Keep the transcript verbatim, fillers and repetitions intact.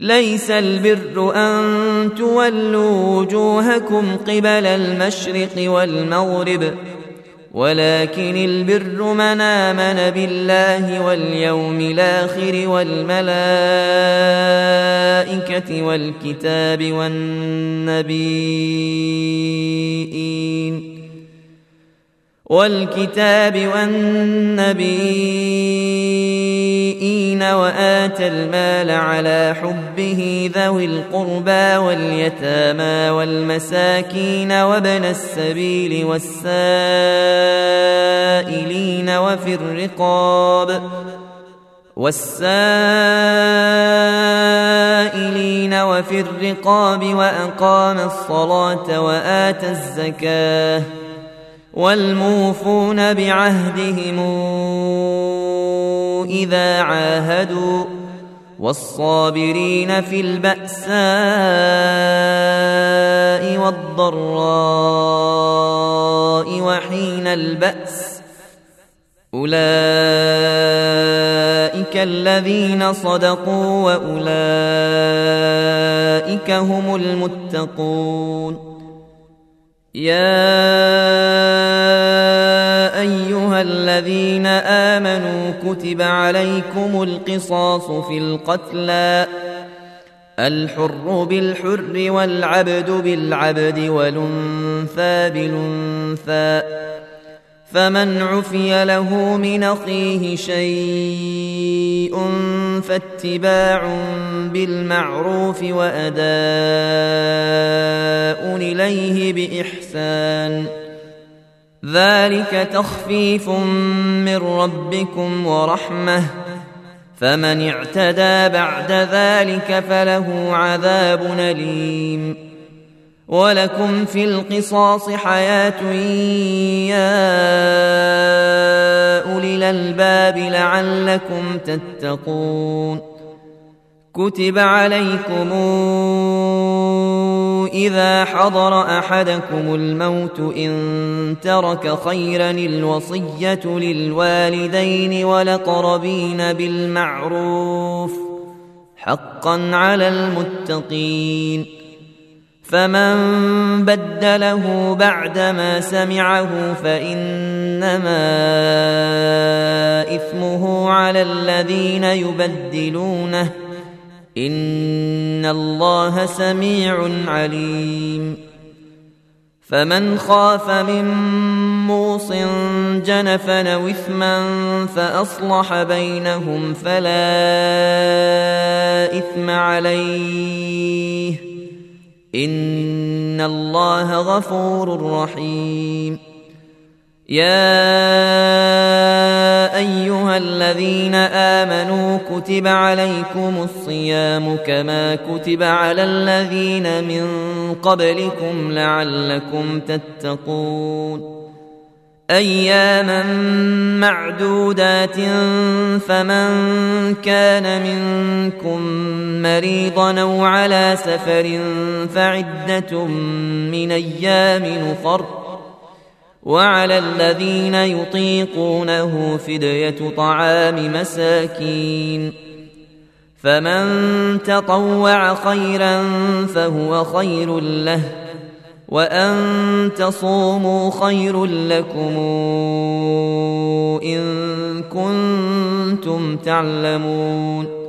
ليس البر أن تولوا وجوهكم قبل المشرق والمغرب ولكن البر من آمن بالله واليوم الآخر والملائكة والكتاب والنبيين والكتاب والنبيين وآتى المال على حبه ذوي القربى واليتامى والمساكين وابن السبيل والسائلين وفي الرقاب والسائلين وفي الرقاب وأقام الصلاة وآتى الزكاة والموفون بعهدهم إذا عاهدوا والصابرين في البأساء والضراء وحين البأس أولئك الذين صدقوا وأولئك هم المتقون. يا أيها الذين آمنوا كتب عليكم القصاص في القتلى الحر بالحر والعبد بالعبد والأنثى بالأنثى فمن عفي له من أخيه شيء فاتباع بالمعروف وأداء إليه بإحسان ذلك تخفيف من ربكم ورحمة فمن اعتدى بعد ذلك فله عذاب أليم. ولكم في القصاص حياة يا أولي الألباب لعلكم تتقون. كتب عليكم إذا حضر أحدكم الموت إن ترك خيرا الوصية للوالدين والأقربين بالمعروف حقا على المتقين. فمن بدله بعدما سمعه فإنما إثمه على الذين يبدلونه إن الله سميع عليم. فمن خاف من موص جنفا أو إثما فأصلح بينهم فلا إثم عليه إن الله غفور رحيم. يا أيها الذين آمنوا كتب عليكم الصيام كما كتب على الذين من قبلكم لعلكم تتقون. أياما معدودات فمن كان منكم مريضا أو على سفر فعدة من أيام أخر وعلى الذين يطيقونه فدية طعام مساكين فمن تطوع خيرا فهو خير له وأن تصوموا خير لكم إن كنتم تعلمون.